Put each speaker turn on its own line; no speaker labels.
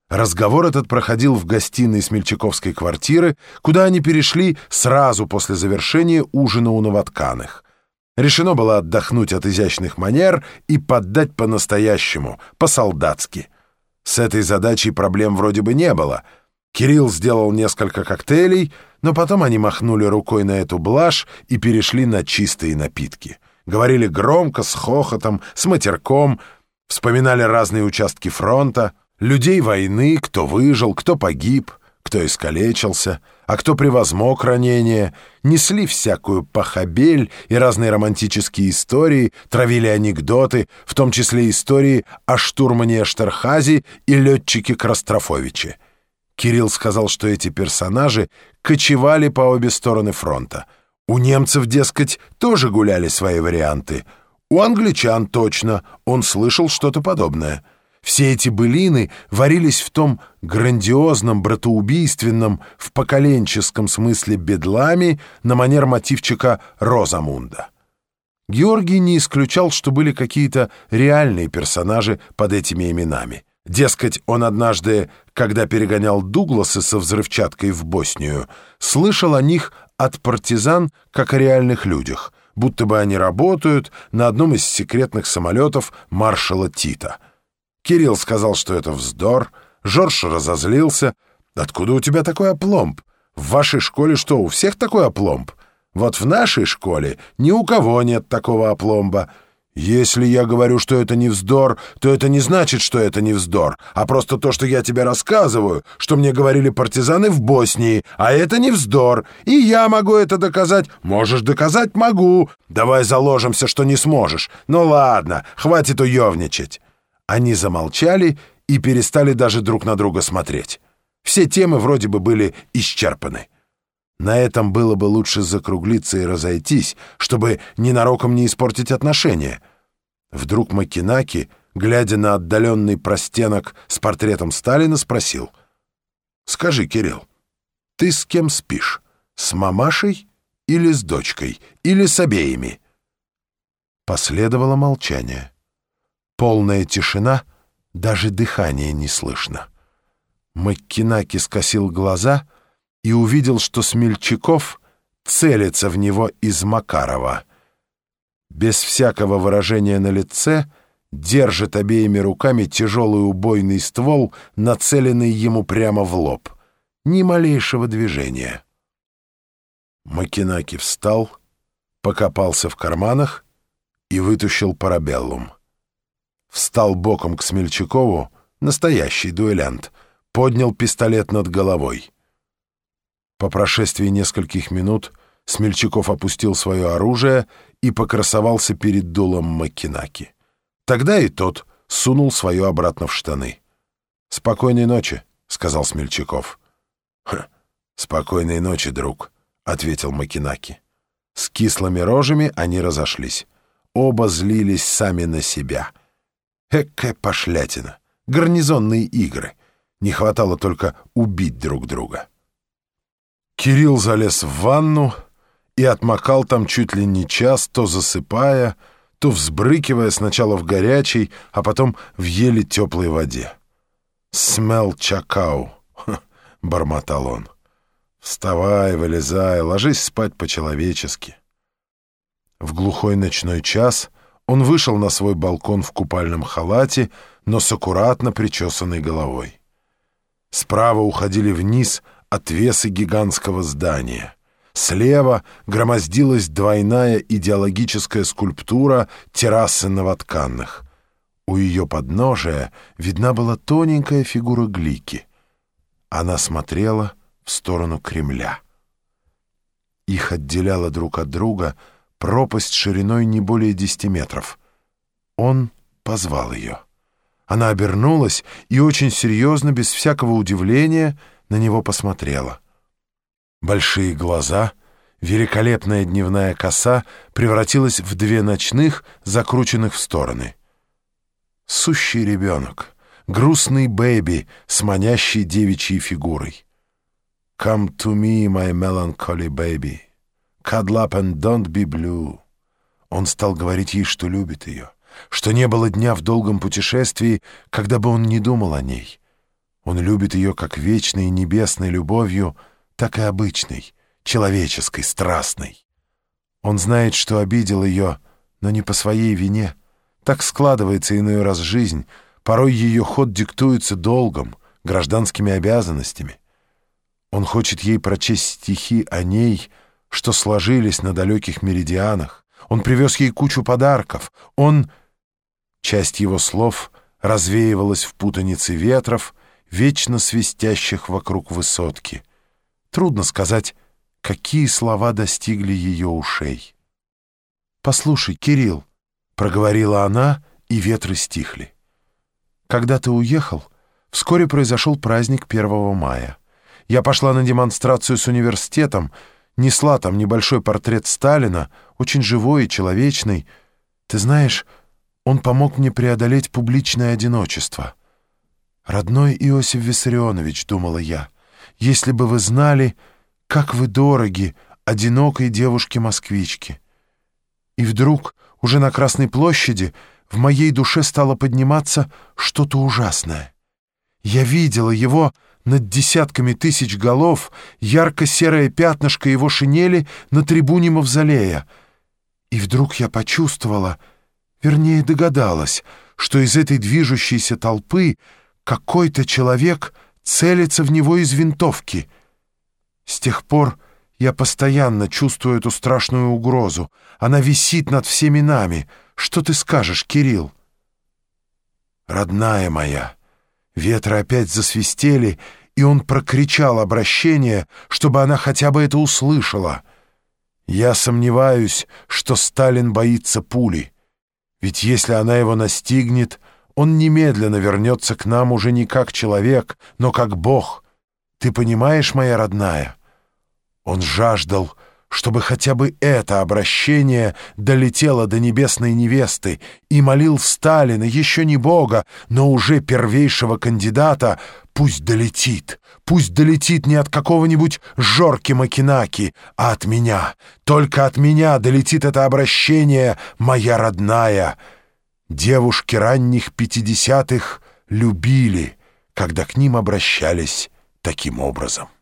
Разговор этот проходил в гостиной смельчаковской квартиры, куда они перешли сразу после завершения ужина у Новотканых. Решено было отдохнуть от изящных манер и поддать по-настоящему, по-солдатски. С этой задачей проблем вроде бы не было. Кирилл сделал несколько коктейлей, но потом они махнули рукой на эту блажь и перешли на чистые напитки. Говорили громко, с хохотом, с матерком, вспоминали разные участки фронта, людей войны, кто выжил, кто погиб, кто искалечился, а кто превозмог ранение, несли всякую похабель и разные романтические истории, травили анекдоты, в том числе истории о штурмане Эштерхази и летчике Крастрофовиче. Кирилл сказал, что эти персонажи кочевали по обе стороны фронта. У немцев, дескать, тоже гуляли свои варианты. У англичан точно, он слышал что-то подобное. Все эти былины варились в том грандиозном, братоубийственном, в поколенческом смысле бедламе на манер мотивчика Розамунда. Георгий не исключал, что были какие-то реальные персонажи под этими именами. Дескать, он однажды, когда перегонял Дугласы со взрывчаткой в Боснию, слышал о них от партизан как о реальных людях, будто бы они работают на одном из секретных самолетов маршала Тита. Кирилл сказал, что это вздор. Жорж разозлился. «Откуда у тебя такой опломб? В вашей школе что, у всех такой опломб? Вот в нашей школе ни у кого нет такого опломба. Если я говорю, что это не вздор, то это не значит, что это не вздор, а просто то, что я тебе рассказываю, что мне говорили партизаны в Боснии, а это не вздор, и я могу это доказать. Можешь доказать? Могу. Давай заложимся, что не сможешь. Ну ладно, хватит уёвничать». Они замолчали и перестали даже друг на друга смотреть. Все темы вроде бы были исчерпаны. На этом было бы лучше закруглиться и разойтись, чтобы ненароком не испортить отношения. Вдруг Макинаки, глядя на отдаленный простенок с портретом Сталина, спросил: «Скажи, Кирилл, ты с кем спишь? С мамашей или с дочкой? Или с обеими?» Последовало молчание. Полная тишина, даже дыхания не слышно. Маккинаки скосил глаза и увидел, что Смельчаков целится в него из Макарова. Без всякого выражения на лице держит обеими руками тяжелый убойный ствол, нацеленный ему прямо в лоб. Ни малейшего движения. Маккинаки встал, покопался в карманах и вытащил парабеллум. Встал боком к Смельчакову, настоящий дуэлянт, поднял пистолет над головой. По прошествии нескольких минут Смельчаков опустил свое оружие и покрасовался перед дулом Маккинаки. Тогда и тот сунул свое обратно в штаны. «Спокойной ночи», — сказал Смельчаков. «Спокойной ночи, друг», — ответил Маккинаки. С кислыми рожами они разошлись. Оба злились сами на себя. Экая пошлятина! Гарнизонные игры! Не хватало только убить друг друга. Кирилл залез в ванну и отмокал там чуть ли не час, то засыпая, то взбрыкивая сначала в горячей, а потом в еле теплой воде. «Смел чакау», — бормотал он. «Вставай, вылезай, ложись спать по-человечески». В глухой ночной час он вышел на свой балкон в купальном халате, но с аккуратно причесанной головой. Справа уходили вниз отвесы гигантского здания. Слева громоздилась двойная идеологическая скульптура террасы Новотканных. У ее подножия видна была тоненькая фигура Глики. Она смотрела в сторону Кремля. Их отделяла друг от друга пропасть шириной не более 10 метров. Он позвал ее. Она обернулась и очень серьезно, без всякого удивления, на него посмотрела. Большие глаза, великолепная дневная коса превратилась в 2 ночных, закрученных в стороны. Сущий ребенок, грустный бэби с манящей девичьей фигурой. «Come to me, my melancholy baby. Cuddle up and don't be blue». Он стал говорить ей, что любит ее, что не было дня в долгом путешествии, когда бы он не думал о ней. Он любит ее как вечной небесной любовью, так и обычной, человеческой, страстной. Он знает, что обидел ее, но не по своей вине. Так складывается иной раз жизнь. Порой ее ход диктуется долгом, гражданскими обязанностями. Он хочет ей прочесть стихи о ней, что сложились на далеких меридианах. Он привез ей кучу подарков. Часть его слов развеивалась в путанице ветров, вечно свистящих вокруг высотки. Трудно сказать, какие слова достигли ее ушей. «Послушай, Кирилл», — проговорила она, и ветры стихли. «Когда ты уехал, вскоре произошел праздник 1 мая. Я пошла на демонстрацию с университетом, несла там небольшой портрет Сталина, очень живой и человечный. Ты знаешь, он помог мне преодолеть публичное одиночество. «Родной Иосиф Виссарионович», — думала я, — «если бы вы знали, как вы дороги одинокой девушке-москвичке». И вдруг, уже на Красной площади, в моей душе стало подниматься что-то ужасное. Я видела его над десятками тысяч голов, ярко-серое пятнышко его шинели на трибуне мавзолея. И вдруг я почувствовала, вернее догадалась, что из этой движущейся толпы какой-то человек целится в него из винтовки. С тех пор я постоянно чувствую эту страшную угрозу. Она висит над всеми нами. Что ты скажешь, Кирилл? Родная моя, ветры опять засвистели, и он прокричал обращение, чтобы она хотя бы это услышала. Я сомневаюсь, что Сталин боится пули. Ведь если она его настигнет, он немедленно вернется к нам уже не как человек, но как Бог. Ты понимаешь, моя родная? Он жаждал, чтобы хотя бы это обращение долетело до небесной невесты, и молил Сталина, еще не Бога, но уже первейшего кандидата, пусть долетит не от какого-нибудь Жорки-Макинаки, а от меня. Только от меня долетит это обращение, моя родная. Девушки ранних 50-х любили, когда к ним обращались таким образом.